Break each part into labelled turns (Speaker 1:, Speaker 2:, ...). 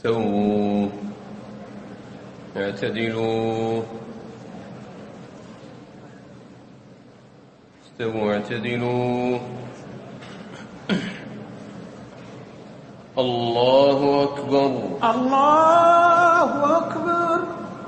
Speaker 1: استووا اعتدلوا استووا اعتدلوا. الله أكبر
Speaker 2: الله أكبر.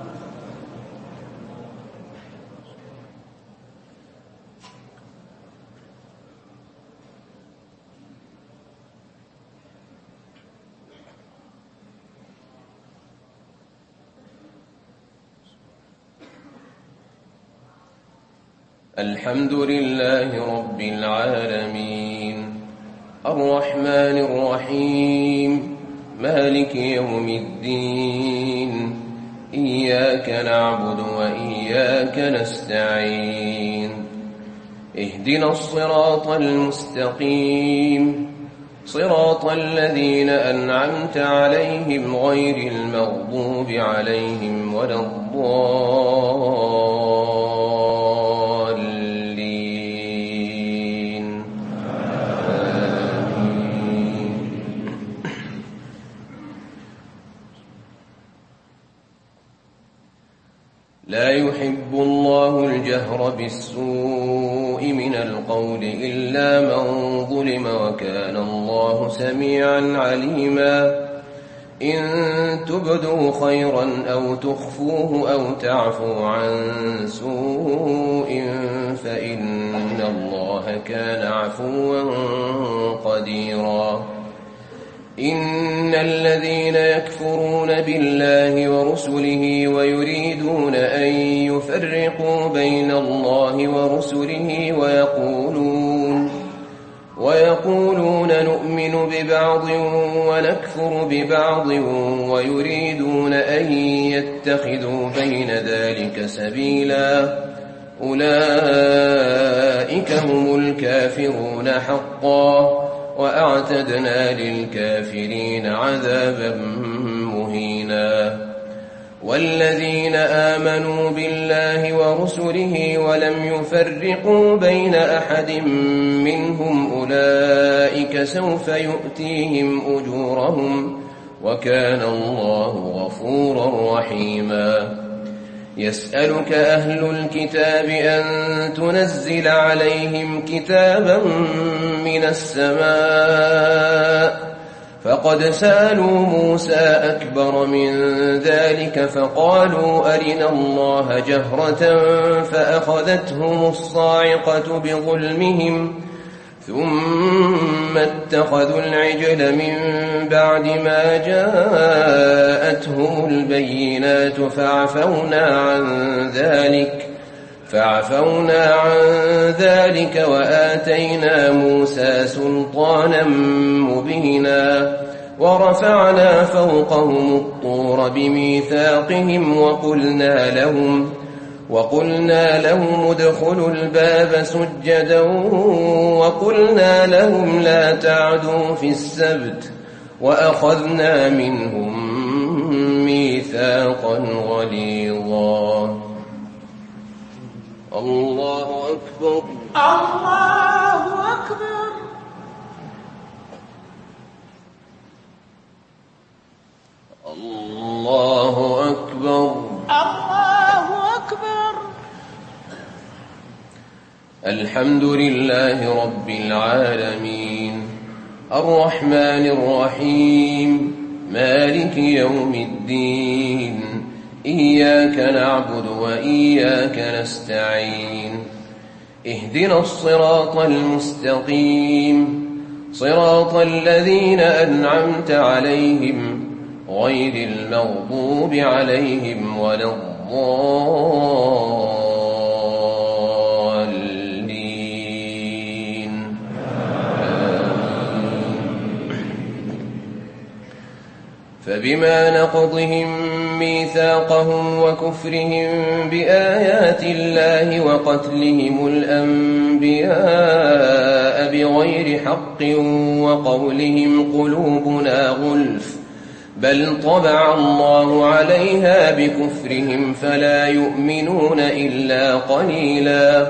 Speaker 1: الحمد لله رب العالمين الرحمن الرحيم مالك يوم الدين إياك نعبد وإياك نستعين اهدنا الصراط المستقيم صراط الذين أنعمت عليهم غير المغضوب عليهم ولا الضالين آمين. لا يحب الله الجهر بالسوء من القول إلا من ظلم وكان الله سميعا عليما. إن تبدوا خيرا أو تخفوه أو تعفوا عن سوء فإن الله كان عفوا قديرا. إن الذين يكفرون بالله ورسله ويريدون أن يفرقوا بين الله ورسله ويقولون نؤمن ببعض ونكفر ببعض ويريدون أن يتخذوا بين ذلك سبيلا أولئك هم الكافرون حقا وأعتدنا للكافرين عذابا مهينا. والذين آمنوا بالله ورسله ولم يفرقوا بين أحد منهم أولئك سوف يؤتيهم أجورهم وكان الله غفورا رحيما. يسألك أهل الكتاب أن تنزل عليهم كتابا من السماء فقد سألوا موسى أكبر من ذلك فقالوا أرنا الله جهرة فأخذتهم الصاعقة بظلمهم ثم اتخذوا العجل من بعد ما جاءتهم البينات فعفونا عن ذلك وآتينا موسى سلطانا مبينا. ورفعنا فوقهم الطور بميثاقهم وقلنا لهم ادخلوا الباب سجدا وقلنا لهم لا تعدوا في السبت وأخذنا منهم ميثاقا غليظا. الله أكبر
Speaker 2: الله أكبر.
Speaker 1: الله أكبر
Speaker 2: الله أكبر.
Speaker 1: الحمد لله رب العالمين الرحمن الرحيم مالك يوم الدين إياك نعبد وإياك نستعين اهدنا الصراط المستقيم صراط الذين أنعمت عليهم غير المغضوب عليهم ولا الضالين فبما نقضهم ميثاقهم وكفرهم بآيات الله وقتلهم الأنبياء بغير حق وقولهم قلوبنا غلف بل طبع الله عليها بكفرهم فلا يؤمنون إلا قليلا.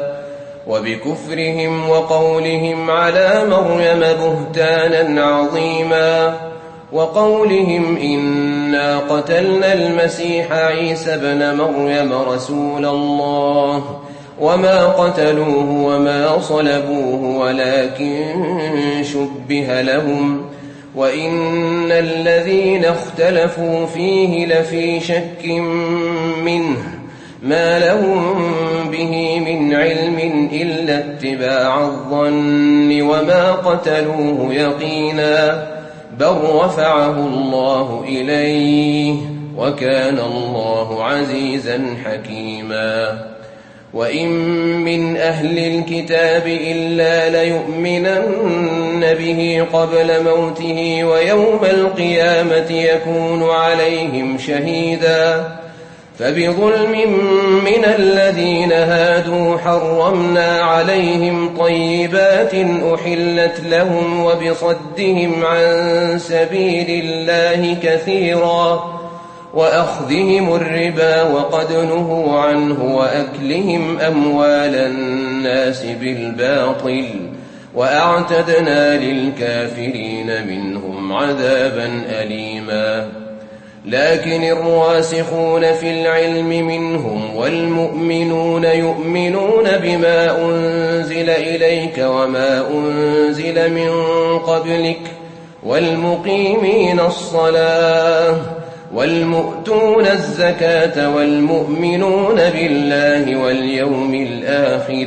Speaker 1: وبكفرهم وقولهم على مريم بهتانا عظيما وقولهم إنا قتلنا المسيح عيسى ابن مريم رسول الله وما قتلوه وما صلبوه ولكن شبه لهم وإن الذين اختلفوا فيه لفي شك منه ما لهم به من علم إلا اتباع الظن وما قتلوه يقينا بل رفعه الله إليه وكان الله عزيزا حكيما وإن من أهل الكتاب إلا ليؤمنن به قبل موته ويوم القيامة يكون عليهم شهيدا فبظلم من الذين هادوا حرمنا عليهم طيبات أحلت لهم وبصدهم عن سبيل الله كثيرا وأخذهم الربا وقد نهوا عنه وأكلهم أموال الناس بالباطل وأعتدنا للكافرين منهم عذابا أليما لكن الراسخون في العلم منهم والمؤمنون يؤمنون بما أنزل إليك وما أنزل من قبلك والمقيمين الصلاة والمؤتون الزكاة والمؤمنون بالله واليوم الآخر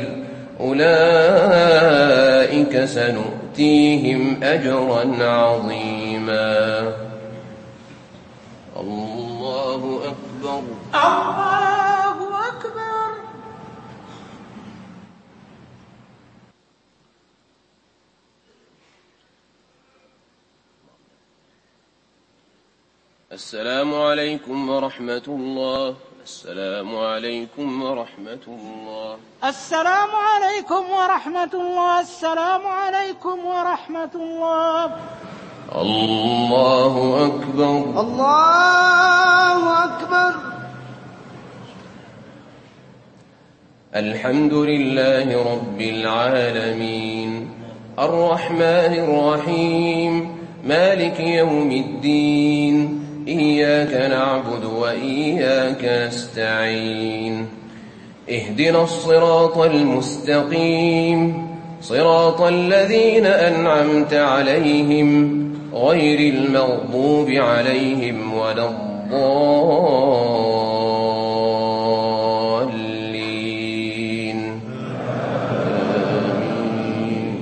Speaker 1: أولئك سنؤتيهم أجرا عظيما الله أكبر
Speaker 2: الله أكبر.
Speaker 1: السلام عليكم ورحمة الله. السلام عليكم ورحمة الله.
Speaker 2: السلام عليكم ورحمة الله. السلام عليكم ورحمة الله.
Speaker 1: الله أكبر.
Speaker 2: الله أكبر.
Speaker 1: الحمد لله رب العالمين الرحمن الرحيم مالك يوم الدين إياك نعبد وإياك نستعين اهدنا الصراط المستقيم صراط الذين أنعمت عليهم غير المغضوب عليهم ولا الضالين آمين.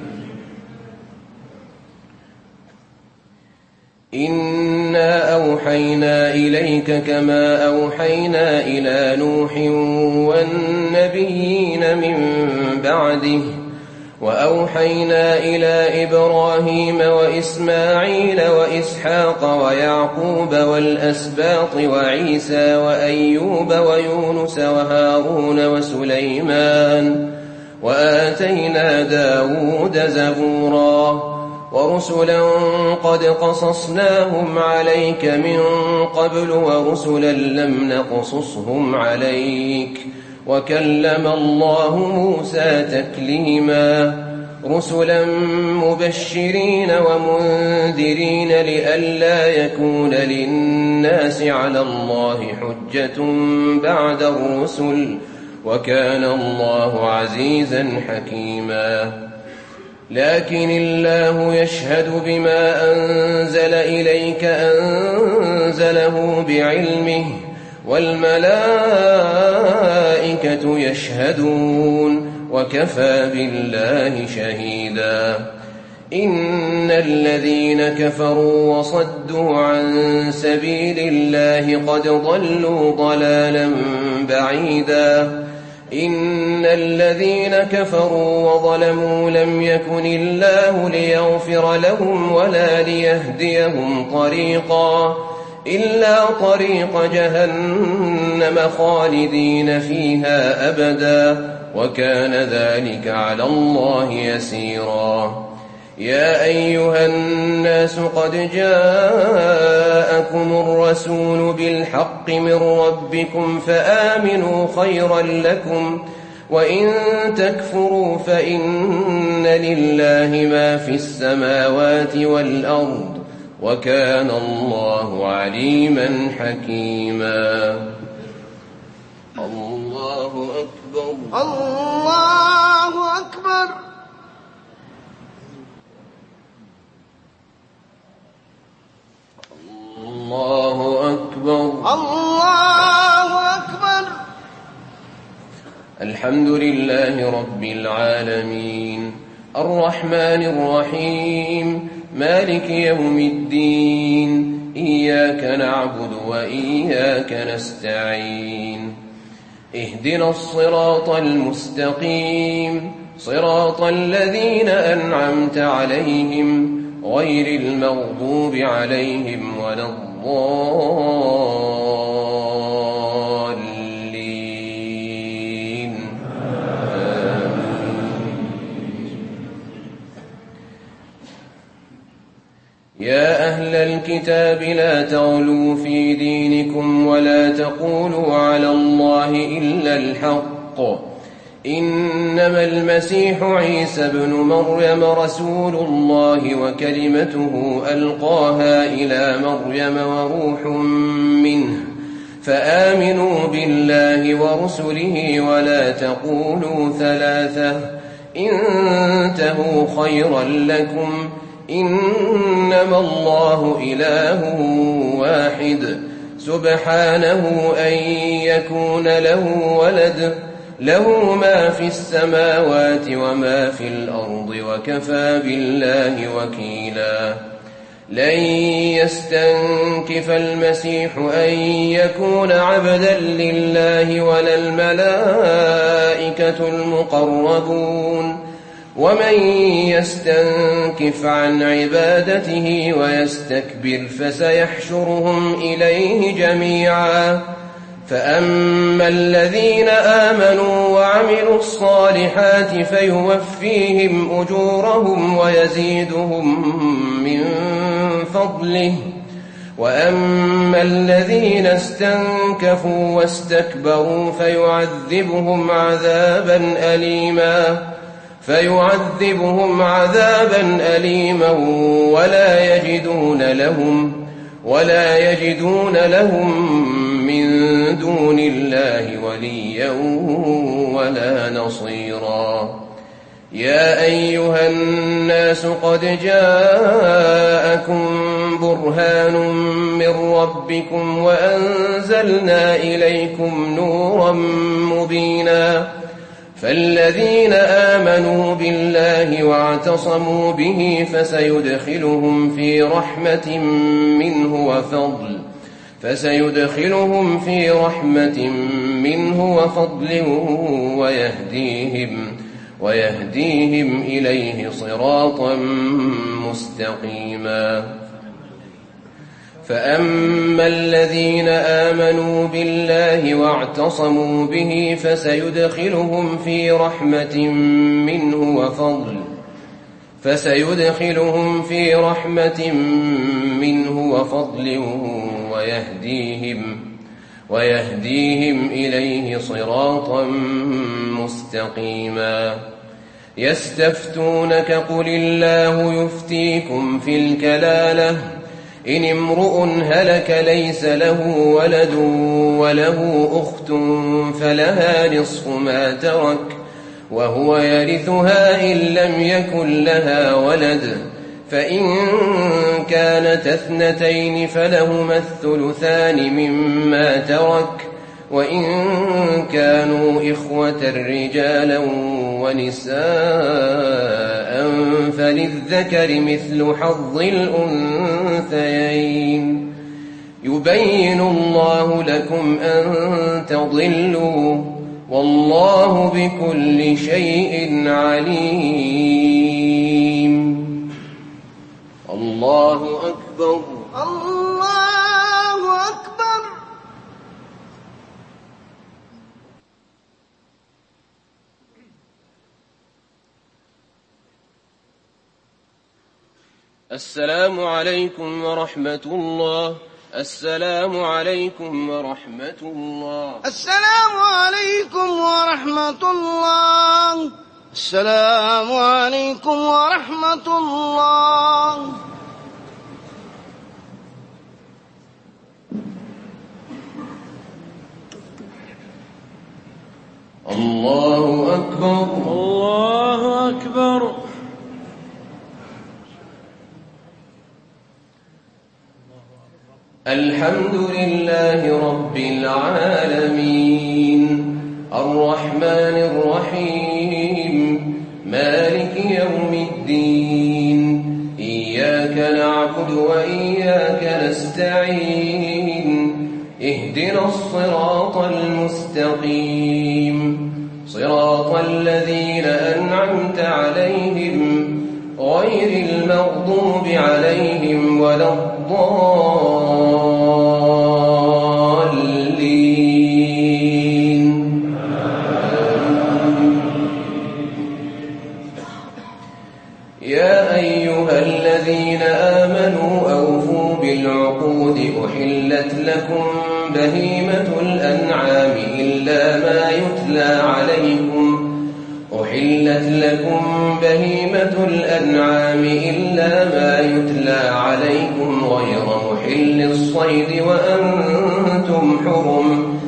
Speaker 1: إنا أوحينا إليك كما أوحينا إلى نوح والنبيين من بعده وأوحينا إلى إبراهيم وإسماعيل وإسحاق ويعقوب والأسباط وعيسى وأيوب ويونس وهارون وسليمان وآتينا داود زبورا ورسلا قد قصصناهم عليك من قبل ورسلا لم نقصصهم عليك وكلم الله موسى تكليما رسلا مبشرين ومنذرين لئلا يكون للناس على الله حجة بعد الرسل وكان الله عزيزا حكيما لكن الله يشهد بما أنزل إليك أنزله بعلمه والملائكة يشهدون وكفى بالله شهيدا إن الذين كفروا وصدوا عن سبيل الله قد ضلوا ضلالا بعيدا إن الذين كفروا وظلموا لم يكن الله ليغفر لهم ولا ليهديهم طريقا إلا طريق جهنم خالدين فيها أبدا وكان ذلك على الله يسيرا يا أيها الناس قد جاءكم الرسول بالحق من ربكم فآمنوا خيرا لكم وإن تكفروا فإن لله ما في السماوات والأرض وكان الله عليما حكيما. الله أكبر.
Speaker 2: الله أكبر.
Speaker 1: الله أكبر.
Speaker 2: الله أكبر.
Speaker 1: الحمد لله رب العالمين الرحمن الرحيم مالك يوم الدين إياك نعبد وإياك نستعين اهدنا الصراط المستقيم صراط الذين أنعمت عليهم غير المغضوب عليهم ولا الضالين يا أهل الكتاب لا تغلوا في دينكم ولا تقولوا على الله إلا الحق إنما المسيح عيسى ابن مريم رسول الله وكلمته ألقاها إلى مريم وروح منه فآمنوا بالله ورسله ولا تقولوا ثلاثة انتهوا خيرا لكم إنما الله إله واحد سبحانه أن يكون له ولد له ما في السماوات وما في الأرض وكفى بالله وكيلا لن يستنكف المسيح أن يكون عبدا لله ولا الملائكة المقربون ومن يستنكف عن عبادته ويستكبر فسيحشرهم إليه جميعا فأما الذين آمنوا وعملوا الصالحات فيوفيهم أجورهم ويزيدهم من فضله وأما الذين استنكفوا واستكبروا فيعذبهم عذابا أليما ولا يجدون لهم من دون الله وليا ولا نصيرا يا أيها الناس قد جاءكم برهان من ربكم وأنزلنا إليكم نورا مبينا فالذين آمنوا بالله واعتصموا به فسيدخلهم في رحمة منه وفضل ويهديهم إليه صراطا مستقيما فأما الذين آمنوا بالله واعتصموا به فسيدخلهم في رحمة منه وفضل ويهديهم إليه صراطا مستقيما يستفتونك قل الله يفتيكم في الكلالة إن امرؤ هلك ليس له ولد وله أخت فلها نصف ما ترك وهو يرثها إن لم يكن لها ولد فإن كانت اثنتين فلهما الثلثان مما ترك وإن كانوا إخوة رجالا ونساء فللذكر مثل حظ الأنثيين يبين الله لكم أن تضلوا والله بكل شيء عليم. الله أكبر.
Speaker 2: الله أكبر.
Speaker 1: السلام عليكم ورحمة الله. السلام عليكم ورحمة الله.
Speaker 2: السلام عليكم ورحمة الله. السلام عليكم ورحمة الله.
Speaker 1: الله أكبر
Speaker 3: الله أكبر.
Speaker 1: الحمد لله رب العالمين الرحمن الرحيم مالك يوم الدين إياك نعبد وإياك نستعين اهدنا الصراط المستقيم صراط الذين أنعمت عليهم غير المغضوب عليهم ولا الضالين. يا أيها الذين آمنوا أوفوا بالعقود أحلت لكم بهيمة الأنعام إلا ما يتلى عليكم غير محل الصيد وأنتم حرم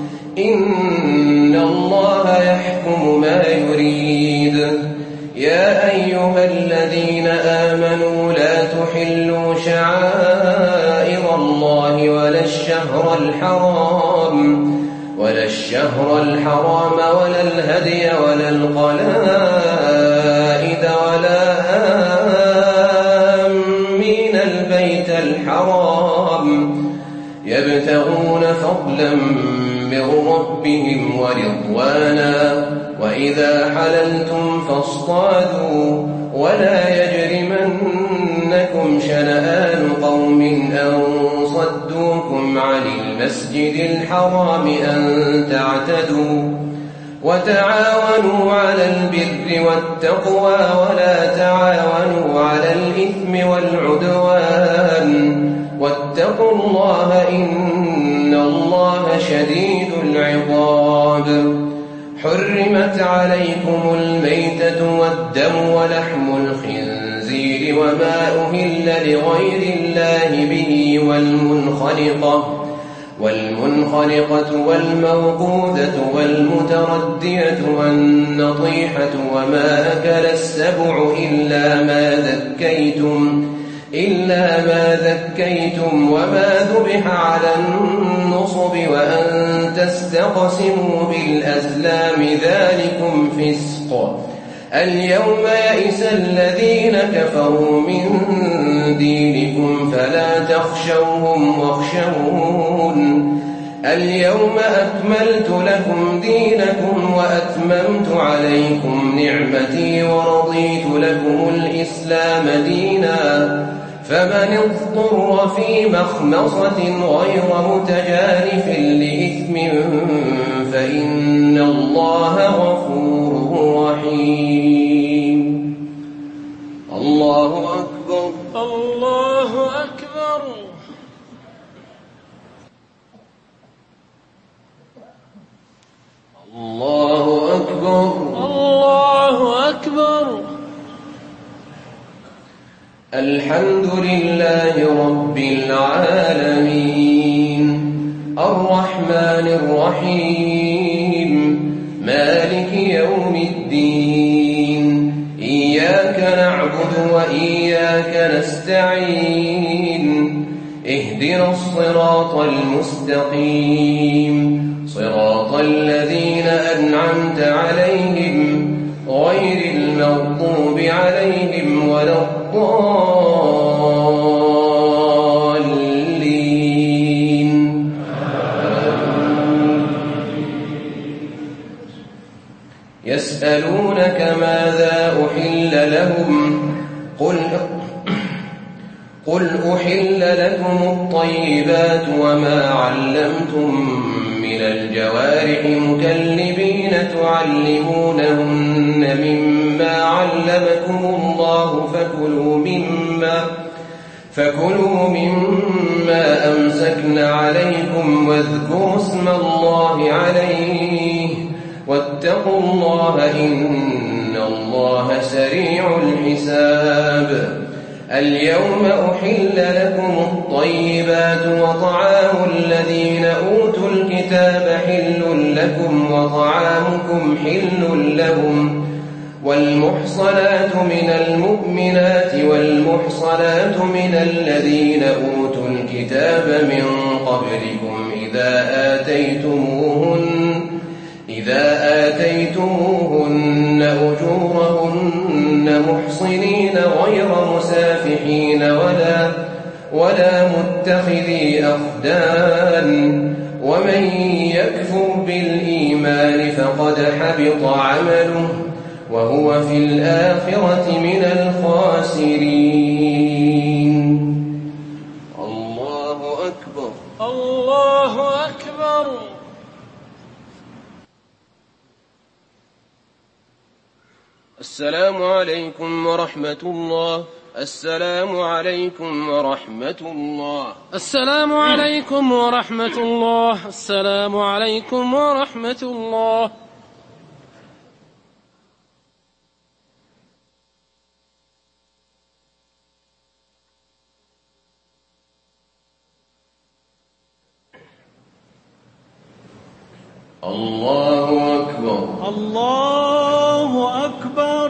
Speaker 1: إن الله يحكم ما يريد. يا أيها الذين آمنوا لا تحلوا شعائر الله ولا الشهر الحرام ولا الهدي ولا القلائد ولا آمين البيت الحرام يبتغون فضلا من ربهم ورضوانا وإذا حللتم فاصطادوا ولا يجرمنكم شنآن قوم أن صدوكم عن المسجد الحرام أن تعتدوا وتعاونوا على البر والتقوى ولا تعاونوا على الإثم والعدوان واتقوا الله إن الله شديد العقاب. حرمت عليكم الميتة والدم ولحم الخنزير وما أهل لغير الله به والمنخنقة والموقوذة والمتردية والنطيحة وما أكل السبع إلا ما ذكيتم وما ذبح على النصب وأن تستقسموا بالأزلام ذلكم فسق. اليوم يئس الذين كفروا من دينكم فلا تخشوهم واخشون. اليوم أكملت لكم دينكم وأتممت عليكم نعمتي ورضيت لكم الإسلام دينا فمن اضطر في مخمصة غير متجانف لإثم فإن الله غفور رحيم. الله أكبر
Speaker 3: الله أكبر.
Speaker 1: الله أكبر
Speaker 3: الله أكبر.
Speaker 1: الحمد لله رب العالمين الرحمن الرحيم مالك يوم الدين إياك نعبد وإياك نستعين اهدنا الصراط المستقيم صراط الذين أنعمت عليهم غير المغضوب عليهم ولا الضالين. يسألونك ماذا أحل لهم قل أحل لكم الطيبات وما علمتم من الجوارح مكلبين تعلمونهن مما علمكم الله فكلوا مما أمسكن عليكم واذكروا اسم الله عليه واتقوا الله إن الله سريع الحساب. اليوم أحل لكم الطيبات وطعام الذين أوتوا الكتاب الكتاب حل لكم وطعامكم حل لهم والمحصنات من المؤمنات والمحصنات من الذين أوتوا الكتاب من قبلكم إذا آتيتموهن أجورهن محصنين غير مسافحين ولا متخذي أخدان ومن يكفر بالإيمان فقد حبط عمله وهو في الآخرة من الخاسرين. الله أكبر.
Speaker 3: الله أكبر.
Speaker 1: السلام عليكم ورحمة الله. السلام عليكم ورحمة الله.
Speaker 3: السلام عليكم ورحمة الله. السلام عليكم ورحمة الله.
Speaker 1: الله أكبر.
Speaker 3: الله أكبر.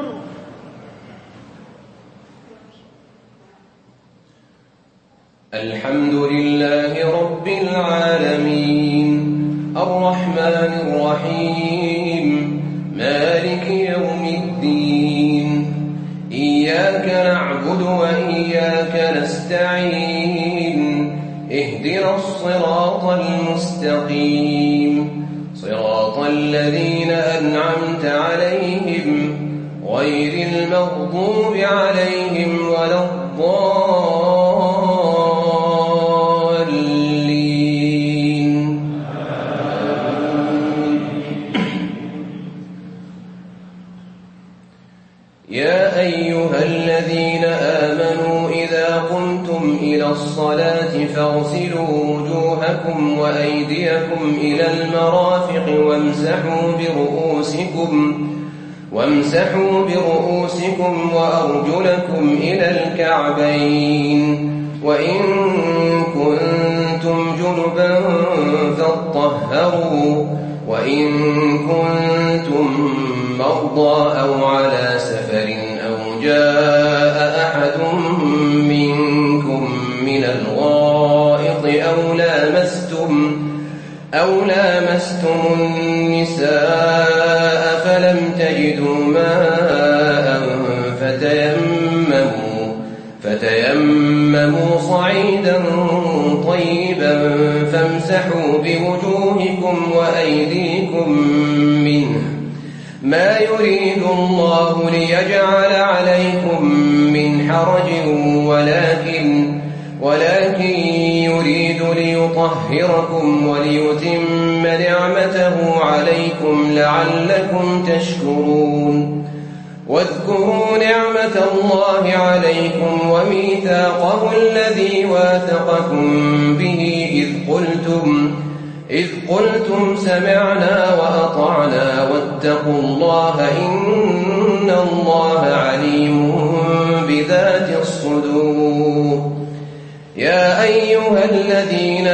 Speaker 1: الحمد لله رب العالمين الرحمن الرحيم مالك يوم الدين إياك نعبد وإياك نستعين اهدنا الصراط المستقيم صراط الذين أنعمت عليهم غير المغضوب عليهم ولا الضالين. يا أيها الذين آمنوا إذا قمتم إلى الصلاة فاغسلوا وجوهكم وأيديكم إلى المرافق وامسحوا برؤوسكم وأرجلكم إلى الكعبين وإن كنتم جنبا فاطهروا وإن كنتم مرضى أو على سفر أو جاء أحد منكم من الغائط أو لامستم النساء فلم تجدوا ماء فتيمموا صعيدا طيبا فامسحوا بوجوهكم وأيديكم منه ما يريد الله ليجعل عليكم من حرج ولكن يريد ليطهركم وليتم نعمته عليكم لعلكم تشكرون. واذكروا نعمة الله عليكم وميثاقه الذي واثقكم به إذ قلتم سمعنا وأطعنا واتقوا الله إن الله عليم بذات الصدور. يا أيها الذين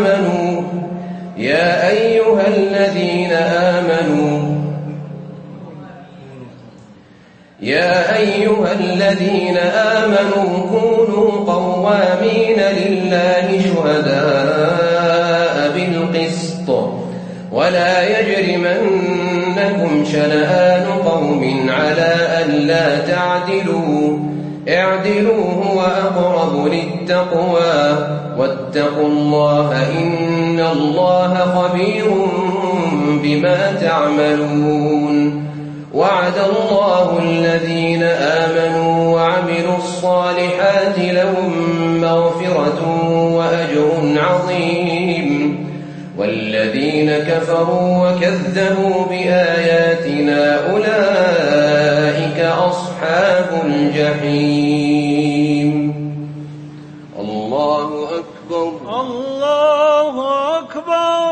Speaker 1: آمنوا كونوا قوامين لله شهداء بالقسط ولا يجرمنكم شنآن قوم على ألا تعدلوا اعدلوا هو أقرب للتقوى واتقوا الله إن الله خبير بما تعملون. وعد الله الذين آمنوا وعملوا الصالحات لهم مغفرة وأجر عظيم والذين كفروا وكذبوا بآياتنا أولئك أصحاب الجحيم. الله أكبر.
Speaker 3: الله أكبر.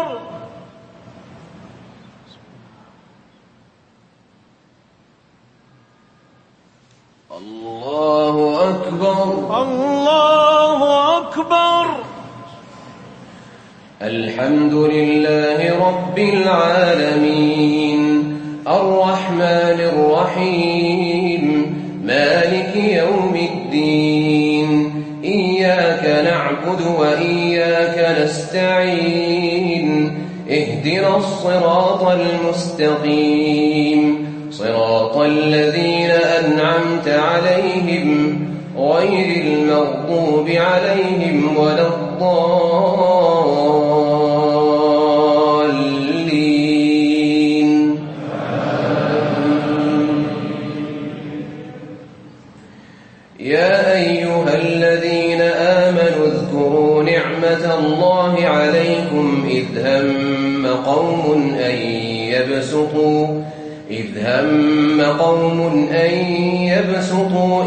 Speaker 1: الله أكبر.
Speaker 3: الله أكبر.
Speaker 1: الحمد لله رب العالمين الرحمن الرحيم مالك يوم الدين إياك نعبد وإياك نستعين اهدنا الصراط المستقيم صراط الذين أنعمت عليهم غير المغضوب عليهم ولا الضالين يا أيها الذين آمنوا اذكروا نعمة الله عليكم إذ هم قوم أن يبسطوا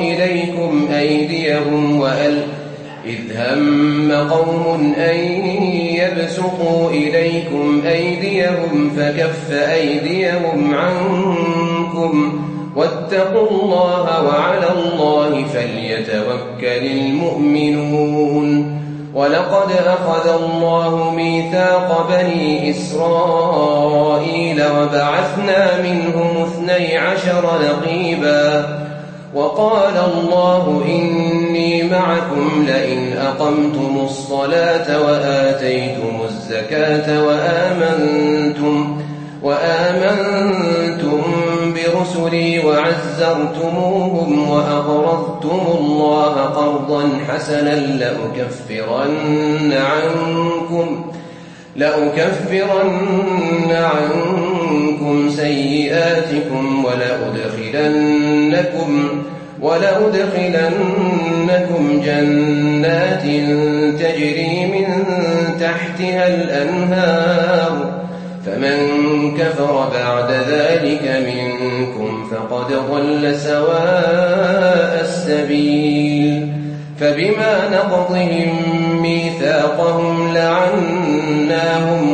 Speaker 1: إليكم أيديهم فكف أيديهم عنكم واتقوا الله وعلى الله فليتوكل المؤمنون ولقد أخذ الله ميثاق بني إسرائيل وبعثنا منهم 12 نقيبا وقال الله إني معكم لئن أقمتم الصلاة وآتيتم الزكاة وآمنتم برسلي وعزرتموهم وأقرضتم الله قرضا حسنا لأكفرن عنكم سيئاتكم ولأدخلنكم جنات تجري من تحتها الأنهار فمن كفر بعد ذلك منكم فقد ضل سواء السبيل فبما نقضهم ميثاقهم لعناهم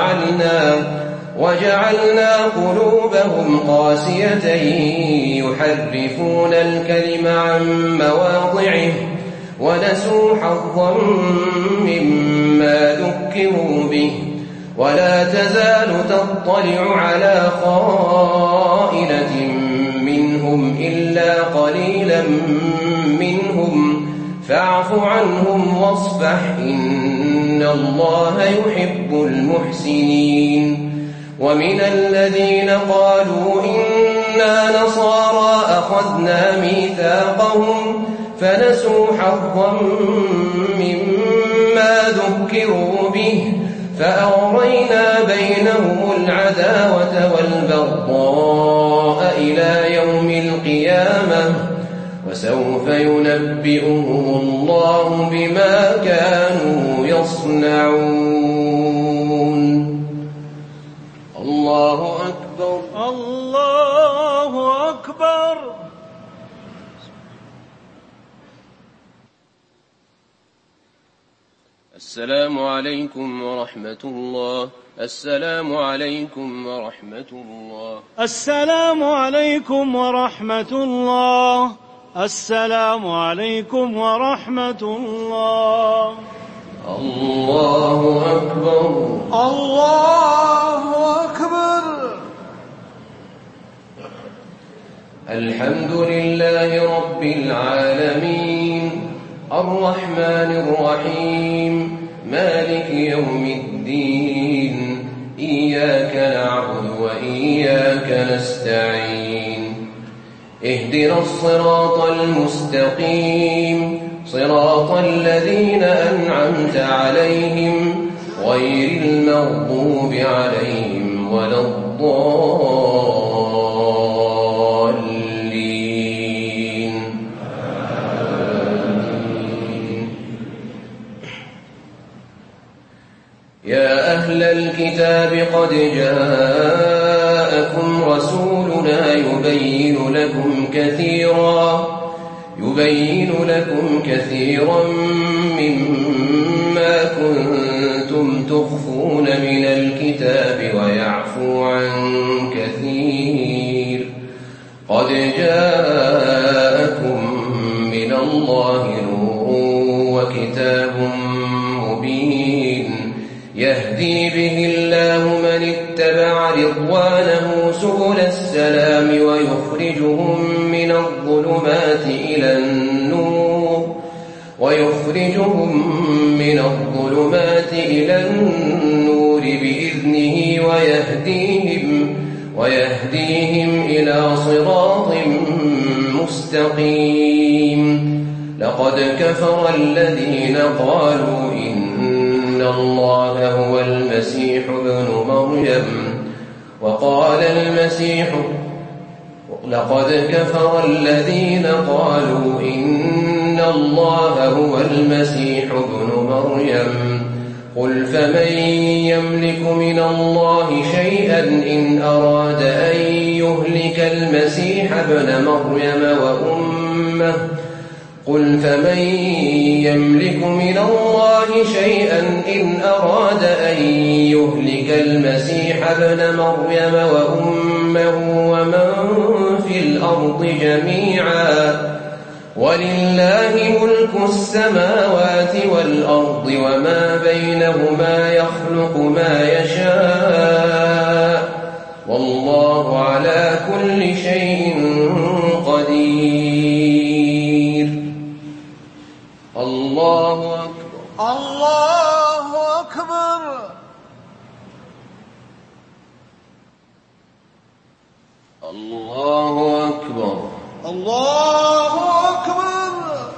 Speaker 1: وجعلنا قلوبهم قاسية يحرفون الكلم عن مواضعه ونسوا حظا مما ذكروا به ولا تزال تطلع على خائنة منهم إلا قليلا منهم فاعف عنهم واصفح إن الله يحب المحسنين ومن الذين قالوا إنا نصارى أخذنا ميثاقهم فنسوا حظا مما ذكروا به فأغرينا بينهم العداوة والبغضاء إلى يوم القيامة وسوف ينبئهم الله بما كانوا يصنعون الله أكبر
Speaker 3: الله أكبر.
Speaker 1: السلام عليكم ورحمة الله. السلام عليكم ورحمة الله.
Speaker 3: السلام عليكم ورحمة الله. السلام عليكم ورحمة الله.
Speaker 1: الله أكبر.
Speaker 2: الله أكبر.
Speaker 1: الحمد لله رب العالمين الرحمن الرحيم مالك يوم الدين إياك نعبد وإياك نستعين اهدنا الصراط المستقيم صراط الذين أنعمت عليهم غير المغضوب عليهم ولا الضالين آمين. يا أهل الكتاب قد جاءكم رسولنا يبين لكم كثيرا مما كنتم تخفون من الكتاب ويعفو عن كثير قد جاءكم من الله نور وكتاب مبين يهدي به الله من اتبع رضوانه سبل السلام ويخرجهم من الظلمات إلى النور بإذنه ويهديهم إلى صراط مستقيم. لقد كفر الذين قالوا إن الله هو المسيح ابن مريم لقد كفر الذين قالوا إن الله هو المسيح ابن مريم قل فمن يملك من الله شيئا إن أراد أن يهلك المسيح ابن مريم وأمه ومن في الأرض جميعا ولله ملك السماوات والأرض وما بينهما يخلق ما يشاء والله على كل شيء قدير. الله أكبر.
Speaker 2: الله أكبر.
Speaker 1: الله أكبر.
Speaker 2: الله أكبر.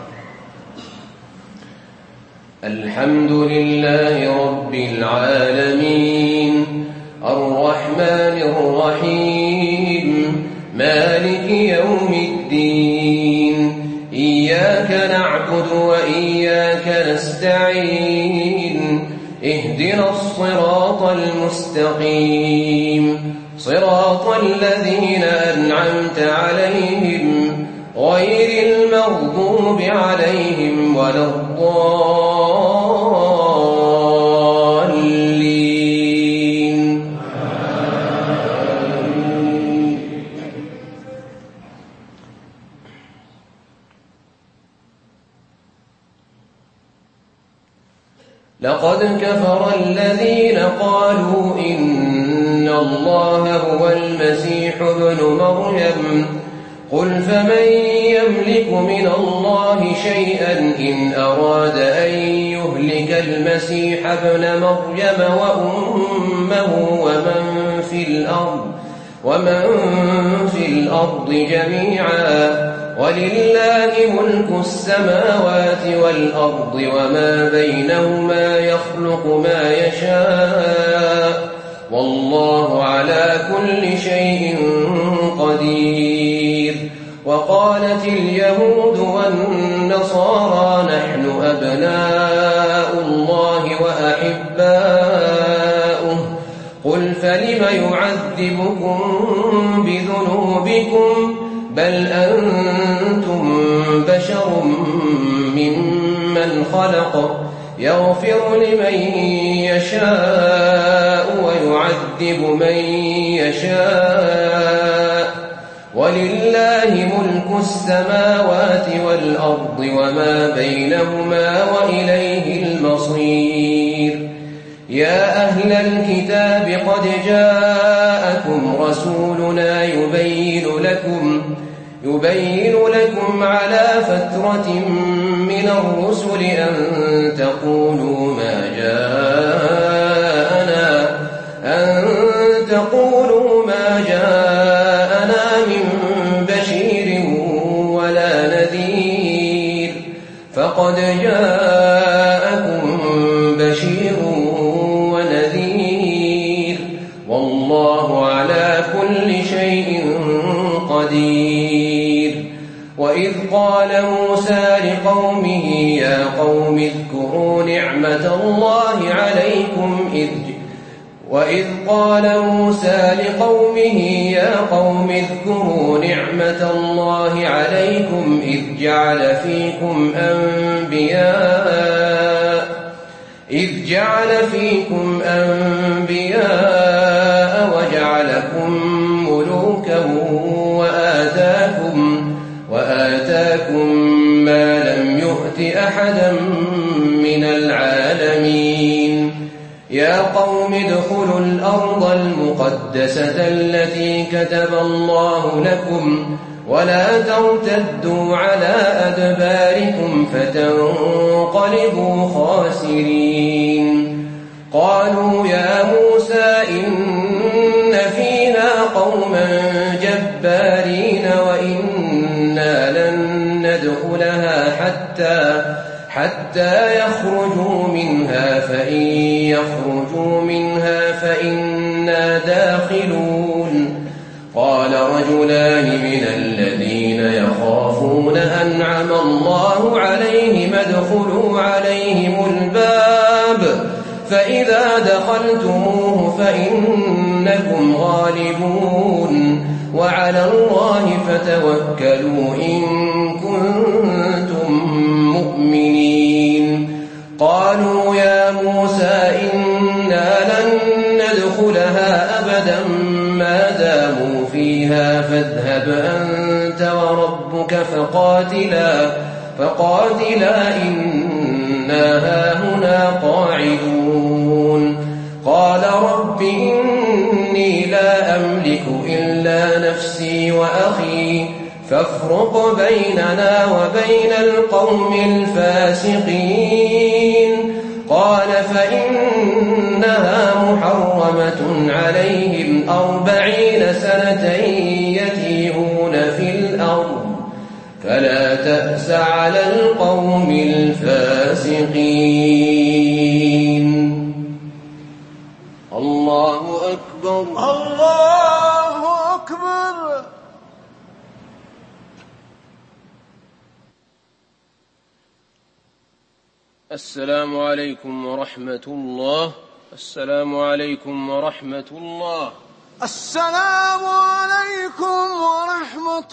Speaker 1: الحمد لله رب العالمين الرحمن الرحيم مالك يوم الدين إياك نعبد وإياك نستعين اهدنا الصراط المستقيم صراط الذين أنعمت عليهم غير المغضوب عليهم ولا الضالين. لقد كفر الذين قالوا إن الله هو المسيح ابن مريم قل فمن يملك من الله شيئا إن أراد أن يهلك المسيح ابن مريم وأمه ومن في الأرض جميعا ولله ملك السماوات والأرض وما بينهما يخلق ما يشاء والله على كل شيء قدير. وقالت اليهود والنصارى نحن أبناء الله وأحباؤه قل فلم يعذبكم بذنوبكم بل أنتم بشر ممن خلق يغفر لمن يشاء ويعذب من يشاء ولله ملك السماوات والأرض وما بينهما وإليه المصير. يا أهل الكتاب قد جاءكم رسولنا يبين لكم على فترة من الرسل أن تقولوا ما جاءنا من بشير ولا نذير فقد جاءكم بشير ونذير والله على كل شيء قدير. وإذ قال موسى لقومه يا قوم اذكروا نعمة الله عليكم إذ جعل فيكم أنبياء وجعلكم ملوكا وآتاكم ما لم يؤت أحدا من العالمين يا قوم ادخلوا الأرض المقدسة التي كتب الله لكم ولا ترتدوا على أدباركم فتنقلبوا خاسرين. قالوا يا موسى إن فيها قوما جبارين وإنا لن ندخلها حتى يخرجوا منها فإن يخرجوا منها فإنا داخلون. قال رجلان من الذين يخافون أنعم الله عليهم ادخلوا عليهم الباب فإذا دخلتموه فإنكم غالبون وعلى الله فتوكلوا إن كنتم مؤمنين. قالوا يا موسى إنا لن ندخلها أبدا ما داموا فيها فاذهب أنت وربك فقاتلا إنا هاهنا قاعدون. قال رب إني لا أملك إلا نفسي وأخي فافرق بيننا وبين القوم الفاسقين. قال فإنها محرمة عليهم 40 سنة يتيهون في الأرض فلا تأس على القوم الفاسقين. الله أكبر.
Speaker 2: الله أكبر.
Speaker 1: السلام عليكم ورحمة الله. السلام عليكم ورحمة الله.
Speaker 2: السلام عليكم ورحمة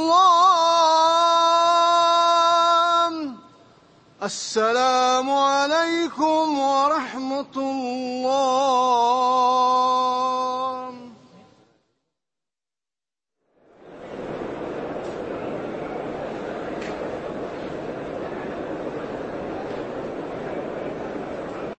Speaker 2: الله. السلام عليكم ورحمة الله.